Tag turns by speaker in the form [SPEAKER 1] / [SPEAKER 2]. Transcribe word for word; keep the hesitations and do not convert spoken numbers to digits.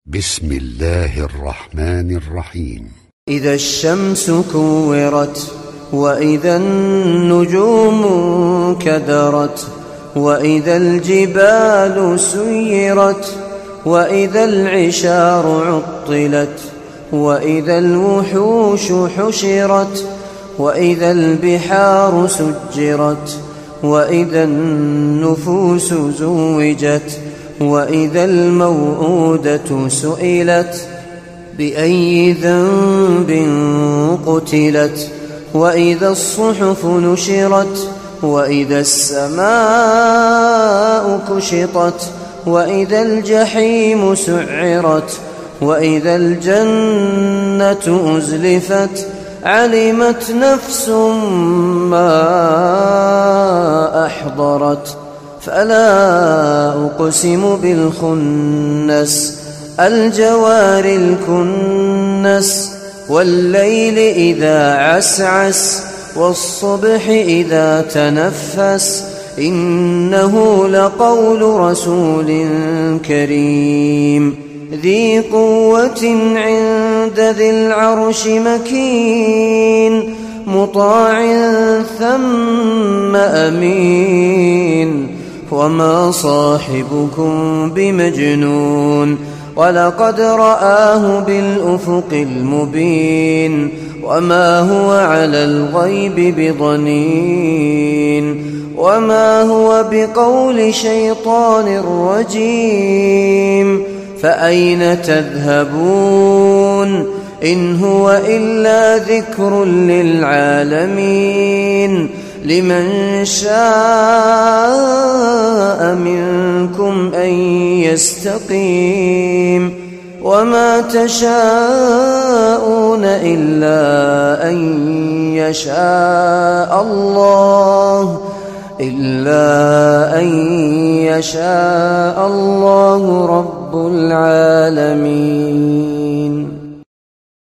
[SPEAKER 1] بسم الله الرحمن الرحيم.
[SPEAKER 2] إذا الشمس كورت وإذا النجوم كدرت وإذا الجبال سيرت وإذا العشار عطلت وإذا الوحوش حشرت وإذا البحار سجرت وإذا النفوس زوجت وإذا الموءودة سئلت بأي ذنب قتلت وإذا الصحف نشرت وإذا السماء كشطت وإذا الجحيم سعرت وإذا الجنة أزلفت علمت نفس ما أحضرت فلا أقسم بالخنس الجوار الكنس والليل إذا عسعس والصبح إذا تنفس إنه لقول رسول كريم ذي قوة عند ذي العرش مكين مطاع ثم أمين وما صاحبكم بمجنون ولقد رآه بالأفق المبين وما هو على الغيب بضنين وما هو بقول شيطان رجيم فأين تذهبون إن هو إلا ذكر للعالمين لمن شاء منكم أن يستقيم وما تشاءون إلا أن يشاء الله إلا أن يشاء الله رب العالمين.